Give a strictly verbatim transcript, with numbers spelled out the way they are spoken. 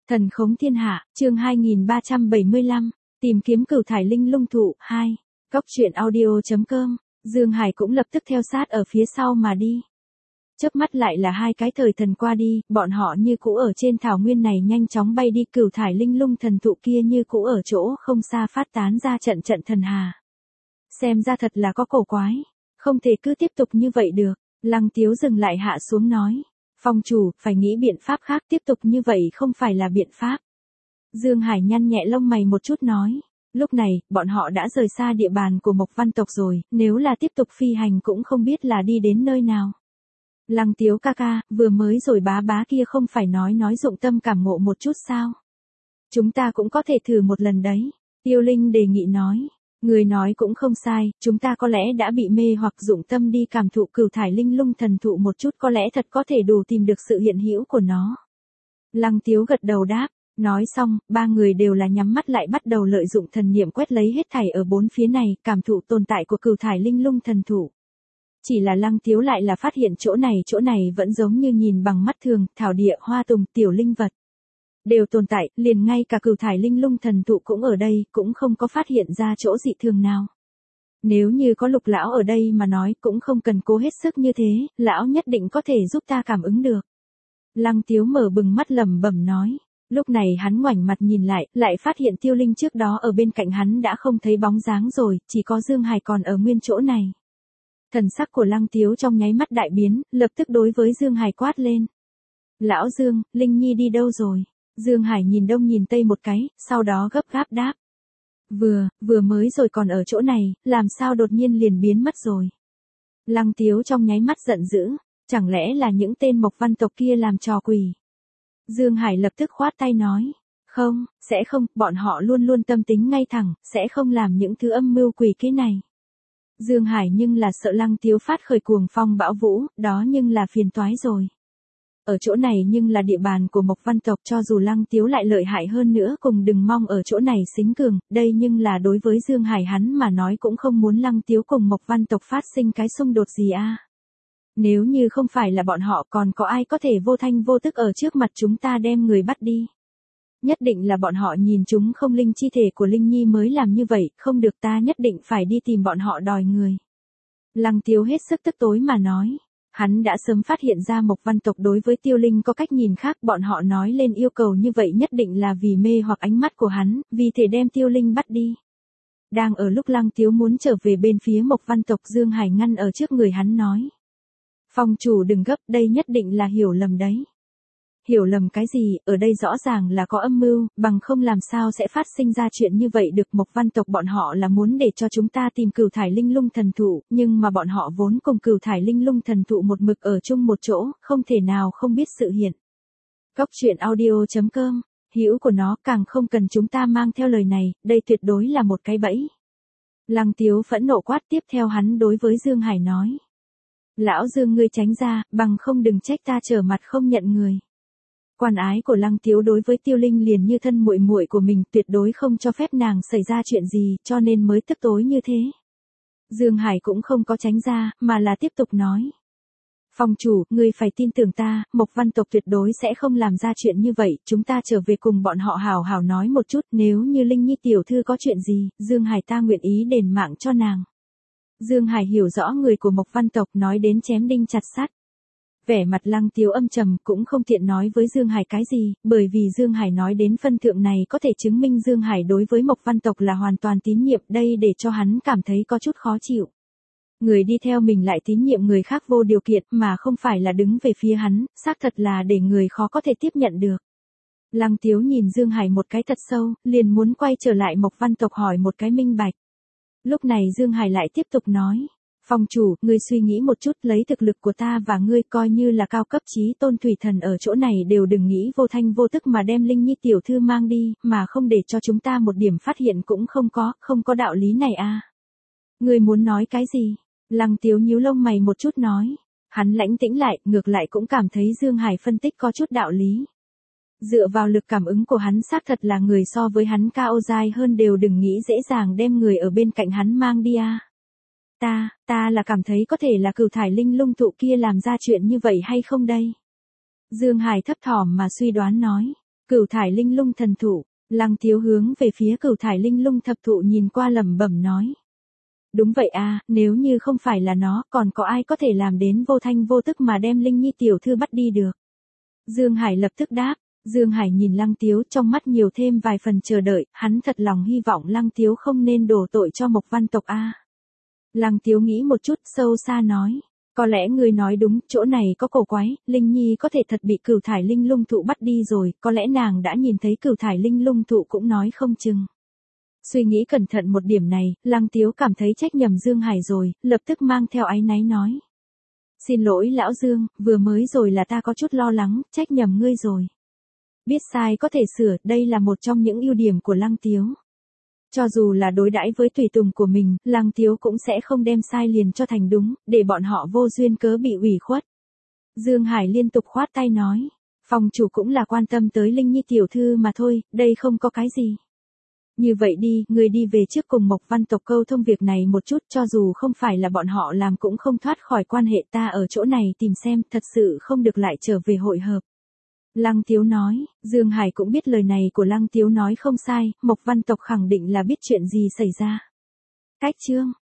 Thần khống thiên hạ, chương hai nghìn ba trăm bảy mươi lăm, tìm kiếm cửu thải linh lung thụ, hai. Cóc truyện audio chấm com, Dương Hải cũng lập tức theo sát ở phía sau mà đi. Chớp mắt lại là hai cái thời thần qua đi, bọn họ như cũ ở trên thảo nguyên này nhanh chóng bay đi, cửu thải linh lung thần thụ kia như cũ ở chỗ không xa phát tán ra trận trận thần hà. Xem ra thật là có cổ quái, không thể cứ tiếp tục như vậy được. Lăng Tiếu dừng lại hạ xuống nói. Phong chủ, phải nghĩ biện pháp khác, tiếp tục như vậy không phải là biện pháp. Dương Hải nhăn nhẹ lông mày một chút nói. Lúc này, bọn họ đã rời xa địa bàn của Mộc Văn tộc rồi, nếu là tiếp tục phi hành cũng không biết là đi đến nơi nào. Lăng Tiếu ca ca, vừa mới rồi bá bá kia không phải nói nói dụng tâm cảm ngộ một chút sao? Chúng ta cũng có thể thử một lần đấy. Tiêu Linh đề nghị nói. Người nói cũng không sai, chúng ta có lẽ đã bị mê hoặc dụng tâm đi cảm thụ cửu thải linh lung thần thụ một chút, có lẽ thật có thể đủ tìm được sự hiện hữu của nó. Lăng Tiếu gật đầu đáp, nói xong, ba người đều là nhắm mắt lại bắt đầu lợi dụng thần niệm quét lấy hết thảy ở bốn phía này, cảm thụ tồn tại của cửu thải linh lung thần thụ. Chỉ là Lăng Tiếu lại là phát hiện chỗ này chỗ này vẫn giống như nhìn bằng mắt thường, thảo địa, hoa tùng, tiểu linh vật đều tồn tại, liền ngay cả cửu thải linh lung thần thụ cũng ở đây, cũng không có phát hiện ra chỗ dị thường nào. Nếu như có Lục lão ở đây mà nói, cũng không cần cố hết sức như thế, lão nhất định có thể giúp ta cảm ứng được. Lăng Tiếu mở bừng mắt lẩm bẩm nói. Lúc này hắn ngoảnh mặt nhìn lại, lại phát hiện Tiêu Linh trước đó ở bên cạnh hắn đã không thấy bóng dáng rồi, chỉ có Dương Hải còn ở nguyên chỗ này. Thần sắc của Lăng Tiếu trong nháy mắt đại biến, lập tức đối với Dương Hải quát lên. Lão Dương, Linh Nhi đi đâu rồi? Dương Hải nhìn đông nhìn tây một cái, sau đó gấp gáp đáp. Vừa, vừa mới rồi còn ở chỗ này, làm sao đột nhiên liền biến mất rồi. Lăng Tiếu trong nháy mắt giận dữ, chẳng lẽ là những tên Mộc Văn tộc kia làm trò quỷ. Dương Hải lập tức khoát tay nói, không, sẽ không, bọn họ luôn luôn tâm tính ngay thẳng, sẽ không làm những thứ âm mưu quỷ kế này. Dương Hải nhưng là sợ Lăng Tiếu phát khởi cuồng phong bão vũ, đó nhưng là phiền toái rồi. Ở chỗ này nhưng là địa bàn của Mộc Văn tộc, cho dù Lăng Tiếu lại lợi hại hơn nữa cùng đừng mong ở chỗ này xính cường, đây nhưng là đối với Dương Hải hắn mà nói cũng không muốn Lăng Tiếu cùng Mộc Văn tộc phát sinh cái xung đột gì a. Nếu như không phải là bọn họ còn có ai có thể vô thanh vô tức ở trước mặt chúng ta đem người bắt đi. Nhất định là bọn họ nhìn chúng không linh chi thể của Linh Nhi mới làm như vậy, không được, ta nhất định phải đi tìm bọn họ đòi người. Lăng Tiếu hết sức tức tối mà nói. Hắn đã sớm phát hiện ra Mộc Văn tộc đối với Tiêu Linh có cách nhìn khác, bọn họ nói lên yêu cầu như vậy nhất định là vì mê hoặc ánh mắt của hắn, vì thể đem Tiêu Linh bắt đi. Đang ở lúc Lăng Tiếu muốn trở về bên phía Mộc Văn tộc, Dương Hải ngăn ở trước người hắn nói. Phong chủ đừng gấp, đây nhất định là hiểu lầm đấy. Hiểu lầm cái gì, ở đây rõ ràng là có âm mưu, bằng không làm sao sẽ phát sinh ra chuyện như vậy được. Mộc Văn tộc bọn họ là muốn để cho chúng ta tìm cửu thải linh lung thần thụ, nhưng mà bọn họ vốn cùng cửu thải linh lung thần thụ một mực ở chung một chỗ, không thể nào không biết sự hiện. Cóc truyện audio chấm com, hữu của nó càng không cần chúng ta mang theo lời này, đây tuyệt đối là một cái bẫy. Lăng Tiếu phẫn nộ quát, tiếp theo hắn đối với Dương Hải nói. Lão Dương ngươi tránh ra, bằng không đừng trách ta trở mặt không nhận người. Quan ái của Lăng Tiếu đối với Tiêu Linh liền như thân muội muội của mình, tuyệt đối không cho phép nàng xảy ra chuyện gì, cho nên mới tức tối như thế. Dương Hải cũng không có tránh ra, mà là tiếp tục nói. Phong chủ, ngươi phải tin tưởng ta, Mộc Văn tộc tuyệt đối sẽ không làm ra chuyện như vậy, chúng ta trở về cùng bọn họ hào hào nói một chút, nếu như Linh Nhi tiểu thư có chuyện gì, Dương Hải ta nguyện ý đền mạng cho nàng. Dương Hải hiểu rõ người của Mộc Văn tộc, nói đến chém đinh chặt sắt. Vẻ mặt Lăng Tiếu âm trầm, cũng không tiện nói với Dương Hải cái gì, bởi vì Dương Hải nói đến phân thượng này có thể chứng minh Dương Hải đối với Mộc Văn tộc là hoàn toàn tín nhiệm, đây để cho hắn cảm thấy có chút khó chịu. Người đi theo mình lại tín nhiệm người khác vô điều kiện mà không phải là đứng về phía hắn, xác thật là để người khó có thể tiếp nhận được. Lăng Tiếu nhìn Dương Hải một cái thật sâu, liền muốn quay trở lại Mộc Văn tộc hỏi một cái minh bạch. Lúc này Dương Hải lại tiếp tục nói. Phong chủ, ngươi suy nghĩ một chút, lấy thực lực của ta và ngươi coi như là cao cấp chí tôn thủy thần ở chỗ này đều đừng nghĩ vô thanh vô tức mà đem Linh Nhi tiểu thư mang đi, mà không để cho chúng ta một điểm phát hiện cũng không có, không có đạo lý này à. Ngươi muốn nói cái gì? Lăng Tiếu nhíu lông mày một chút nói. Hắn lãnh tĩnh lại, ngược lại cũng cảm thấy Dương Hải phân tích có chút đạo lý. Dựa vào lực cảm ứng của hắn xác thật là người so với hắn cao dai hơn đều đừng nghĩ dễ dàng đem người ở bên cạnh hắn mang đi à. Ta, ta là cảm thấy có thể là cửu thải linh lung thụ kia làm ra chuyện như vậy hay không đây? Dương Hải thấp thỏm mà suy đoán nói. Cửu thải linh lung thần thụ. Lăng Tiếu hướng về phía cửu thải linh lung thập thụ nhìn qua lẩm bẩm nói. Đúng vậy à, nếu như không phải là nó, còn có ai có thể làm đến vô thanh vô tức mà đem Linh Nhi tiểu thư bắt đi được. Dương Hải lập tức đáp. Dương Hải nhìn Lăng Tiếu trong mắt nhiều thêm vài phần chờ đợi, hắn thật lòng hy vọng Lăng Tiếu không nên đổ tội cho Mộc Văn tộc a. Lăng Tiếu nghĩ một chút sâu xa nói. Có lẽ người nói đúng, chỗ này có cổ quái, Linh Nhi có thể thật bị cửu thải linh lung thụ bắt đi rồi, có lẽ nàng đã nhìn thấy cửu thải linh lung thụ cũng nói không chừng. Suy nghĩ cẩn thận một điểm này, Lăng Tiếu cảm thấy trách nhầm Dương Hải rồi, lập tức mang theo áy náy nói. Xin lỗi lão Dương, vừa mới rồi là ta có chút lo lắng, trách nhầm ngươi rồi. Biết sai có thể sửa, đây là một trong những ưu điểm của Lăng Tiếu. Cho dù là đối đãi với tùy tùng của mình, Lăng Tiếu cũng sẽ không đem sai liền cho thành đúng, để bọn họ vô duyên cớ bị ủy khuất. Dương Hải liên tục khoát tay nói, phòng chủ cũng là quan tâm tới Linh Nhi tiểu thư mà thôi, đây không có cái gì. Như vậy đi, người đi về trước cùng Mộc Văn tộc câu thông việc này một chút, cho dù không phải là bọn họ làm cũng không thoát khỏi quan hệ, ta ở chỗ này tìm xem, thật sự không được lại trở về hội hợp. Lăng Tiếu nói, Dương Hải cũng biết lời này của Lăng Tiếu nói không sai, Mộc Văn tộc khẳng định là biết chuyện gì xảy ra. Cách chương